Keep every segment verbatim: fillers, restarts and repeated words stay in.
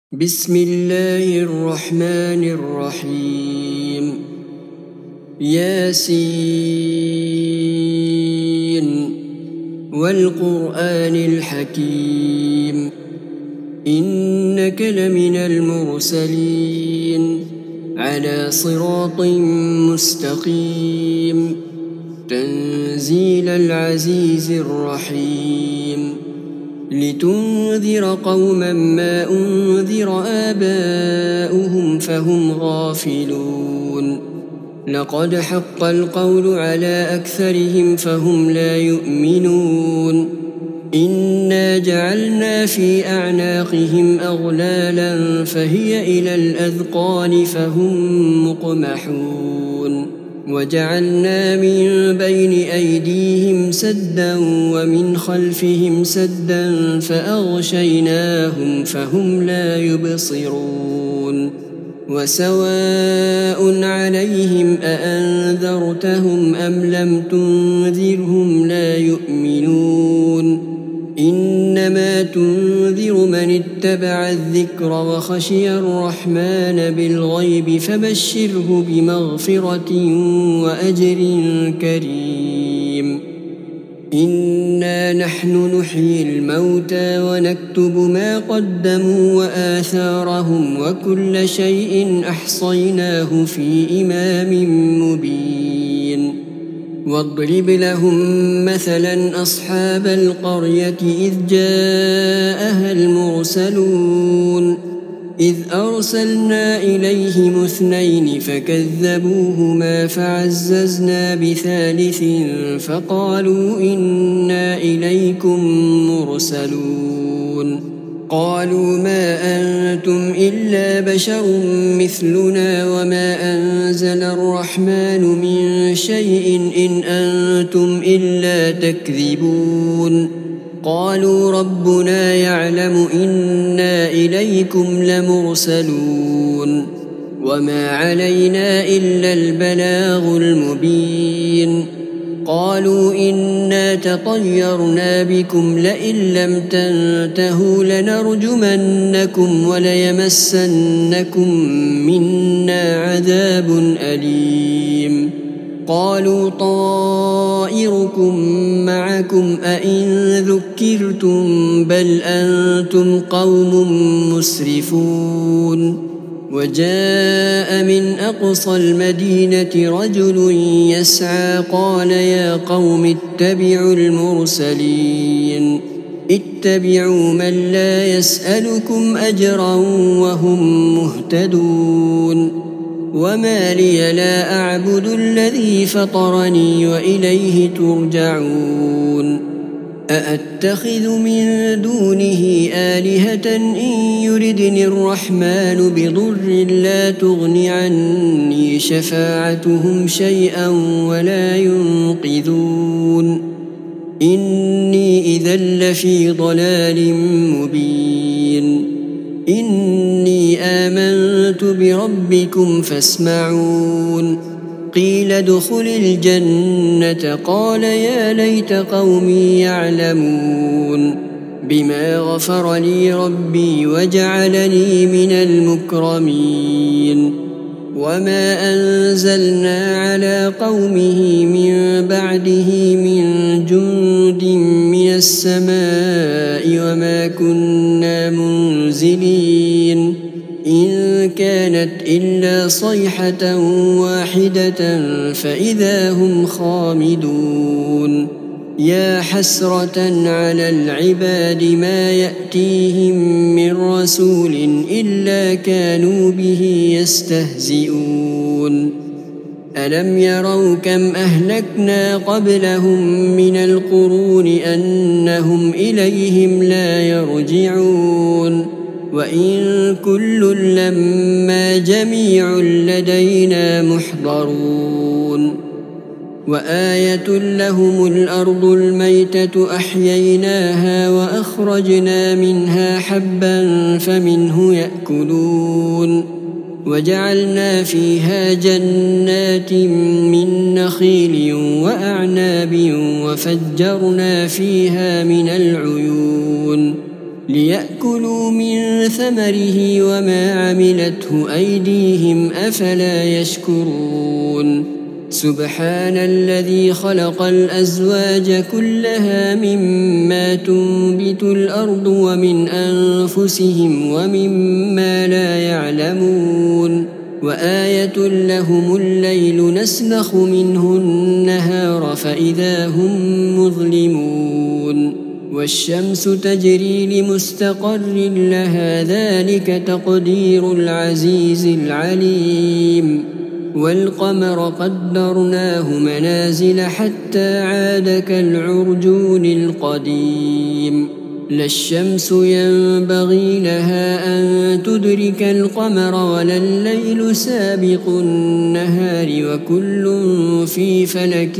بسم الله الرحمن الرحيم. ياسين والقرآن الحكيم إنك لمن المرسلين على صراط مستقيم تنزيل العزيز الرحيم لتنذر قوما ما أنذر آباؤهم فهم غافلون لقد حق القول على أكثرهم فهم لا يؤمنون إنا جعلنا في أعناقهم أغلالا فهي إلى الأذقان فهم مقمحون وجعلنا من بين أيديهم سدا ومن خلفهم سدا فأغشيناهم فهم لا يبصرون وسواء عليهم أأنذرتهم أم لم تنذرهم لا يؤمنون إنما تنذر من اتبع الذكر وخشي الرحمن بالغيب فبشره بمغفرة وأجر كريم. إنا نحن نحيي الموتى ونكتب ما قدموا وآثارهم وكل شيء أحصيناه في إمام مبين. واضرب لهم مثلا أصحاب القرية إذ جاءها المرسلون إذ أرسلنا إليهم اثنين فكذبوهما فعززنا بثالث فقالوا إنا إليكم مرسلون قالوا ما أنتم إلا بشر مثلنا وما أنزل الرحمن من شيء إن أنتم إلا تكذبون قالوا ربنا يعلم إنا إليكم لمرسلون وما علينا إلا البلاغ المبين قالوا إنا تطيرنا بكم لئن لم تنتهوا لنرجمنكم وليمسنكم منا عذاب أليم قالوا طائركم معكم أئن ذكرتم بل أنتم قوم مسرفون وجاء من أقصى المدينة رجل يسعى قال يا قوم اتبعوا المرسلين اتبعوا من لا يسألكم أجرا وهم مهتدون وما لي لا أعبد الذي فطرني وإليه ترجعون أأتخذ من دونه آلهة إن يردني الرحمن بضر لا تغن عني شفاعتهم شيئا ولا ينقذون إني إذا لفي ضلال مبين إني آمنت بربكم فاسمعون قيل ادخل الجنة قال يا ليت قومي يعلمون بما غفر لي ربي وجعلني من المكرمين وما أنزلنا على قومه من بعده من جند من السماء وما كنا منزلين إن كانت إلا صيحة واحدة فإذا هم خامدون يا حسرة على العباد ما يأتيهم من رسول إلا كانوا به يستهزئون ألم يروا كم أهلكنا قبلهم من القرون أنهم إليهم لا يرجعون وإن كل لما جميع لدينا محضرون وآية لهم الأرض الميتة أحييناها وأخرجنا منها حبا فمنه يأكلون وجعلنا فيها جنات من نخيل وأعناب وفجرنا فيها من العيون ليأكلوا من ثمره وما عملته أيديهم أفلا يشكرون سبحان الذي خلق الأزواج كلها مما تنبت الأرض ومن أنفسهم ومما لا يعلمون وآية لهم الليل نسلخ منه النهار فإذا هم مظلمون والشمس تجري لمستقر لها ذلك تقدير العزيز العليم والقمر قدرناه منازل حتى عاد كالعرجون القديم لا الشمس ينبغي لها أن تدرك القمر ولا الليل سابق النهار وكل في فلك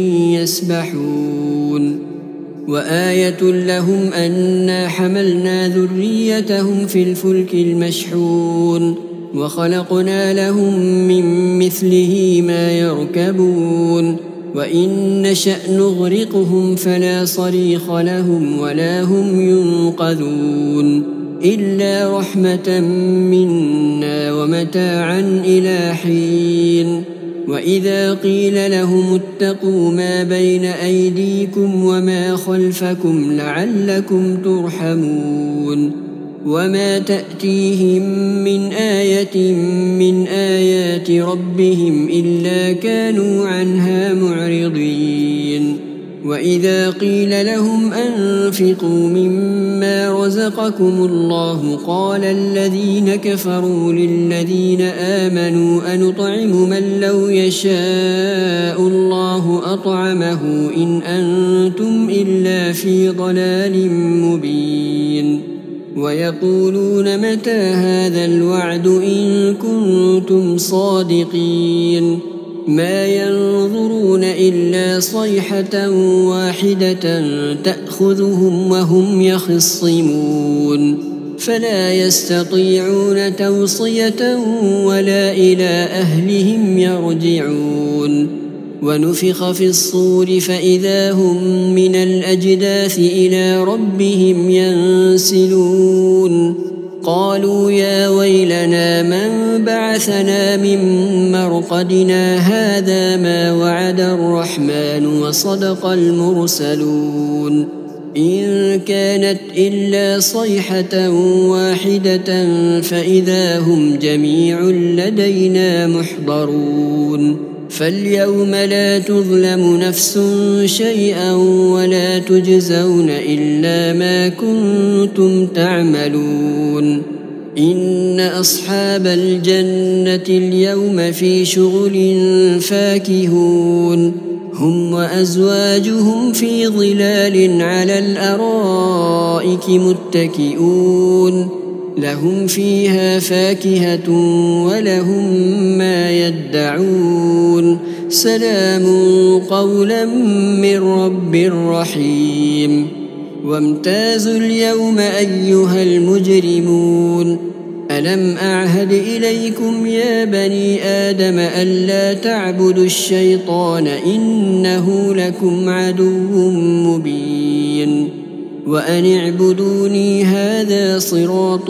يسبحون وآية لهم أنا حملنا ذريتهم في الفلك المشحون وخلقنا لهم من مثله ما يركبون وإن نشأ نغرقهم فلا صريخ لهم ولا هم ينقذون إلا رحمة منا ومتاعا إلى حين وإذا قيل لهم اتقوا ما بين أيديكم وما خلفكم لعلكم ترحمون وما تأتيهم من آية من آيات ربهم إلا كانوا عنها معرضين وإذا قيل لهم أنفقوا مما رزقكم الله قال الذين كفروا للذين آمنوا أنطعم من لو يشاء الله أطعمه إن أنتم إلا في ضلال مبين ويقولون متى هذا الوعد إن كنتم صادقين ما ينظرون إلا صيحة واحدة تأخذهم وهم يخصمون فلا يستطيعون توصية ولا إلى أهلهم يرجعون ونفخ في الصور فإذا هم من الأجداث إلى ربهم ينسلون قالوا يا ويلنا من بعثنا من مرقدنا هذا ما وعد الرحمن وصدق المرسلون إن كانت إلا صيحة واحدة فإذا هم جميع لدينا محضرون فاليوم لا تظلم نفس شيئا ولا تجزون إلا ما كنتم تعملون إن أصحاب الجنة اليوم في شغل فاكهون هم وأزواجهم في ظلال على الأرائك متكئون لهم فيها فاكهة ولهم ما يدعون سلام قولا من رب رحيم وامتازوا اليوم أيها المجرمون ألم أعهد إليكم يا بني آدم ألا تعبدوا الشيطان إنه لكم عدو مبين وأن اعبدوني هذا صراط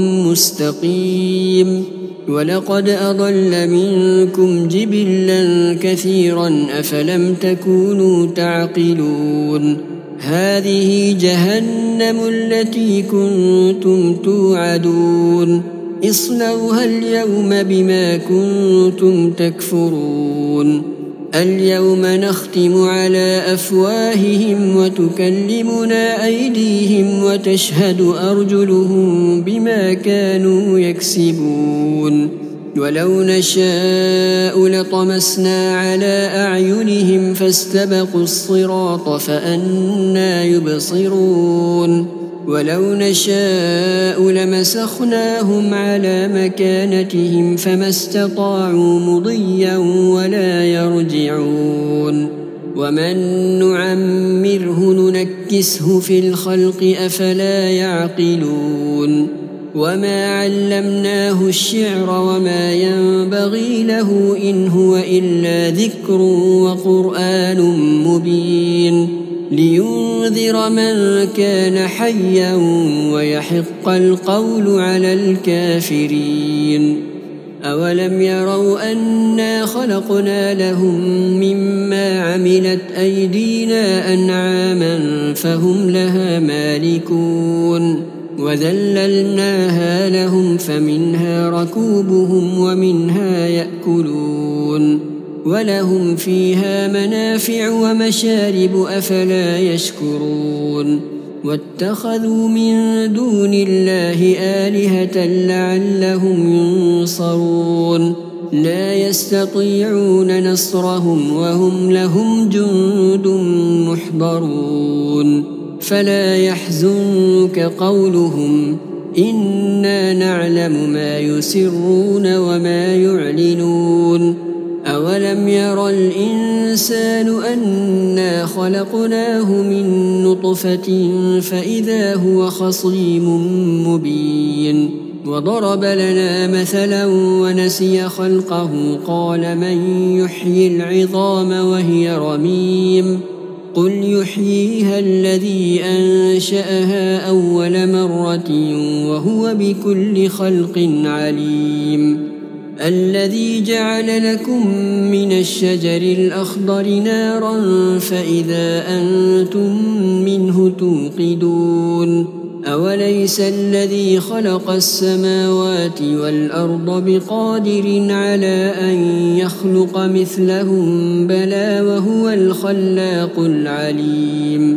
مستقيم ولقد أضل منكم جبلا كثيرا أفلم تكونوا تعقلون هذه جهنم التي كنتم توعدون اصلوها اليوم بما كنتم تكفرون اليوم نختم على أفواههم وتكلمنا أيديهم وتشهد أرجلهم بما كانوا يكسبون ولو نشاء لطمسنا على أعينهم فاستبقوا الصراط فأنى يبصرون ولو نشاء لمسخناهم على مكانتهم فما استطاعوا مضيا ولا يرجعون ومن نعمره ننكسه في الخلق أفلا يعقلون وما علمناه الشعر وما ينبغي له إن هو إلا ذكر وقرآن مبين لينذر من كان حيا ويحق القول على الكافرين. أولم يروا أنا خلقنا لهم مما عملت أيدينا أنعاما فهم لها مالكون وذللناها لهم فمنها ركوبهم ومنها يأكلون ولهم فيها منافع ومشارب أفلا يشكرون. واتخذوا من دون الله آلهة لعلهم ينصرون لا يستطيعون نصرهم وهم لهم جند محضرون. فلا يحزنك قولهم إنا نعلم ما يسرون وما يعلنون. أولم ير الإنسان أنا خلقناه من نطفة فإذا هو خصيم مبين وضرب لنا مثلا ونسي خلقه قال من يحيي العظام وهي رميم قل يحييها الذي أنشأها أول مرة وهو بكل خلق عليم. الذي جعل لكم من الشجر الأخضر نارا فإذا أنتم منه توقدون. أوليس الذي خلق السماوات والأرض بقادر على أن يخلق مثلهم بلى وهو الخلاق العليم.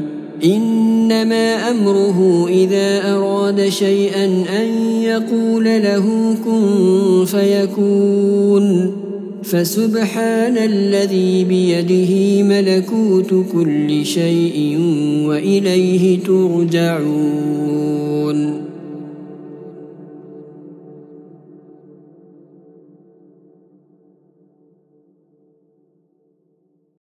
إنما أمره إذا أراد شيئا أن يقول له كن فيكون. فسبحان الذي بيده ملكوت كل شيء وإليه ترجعون.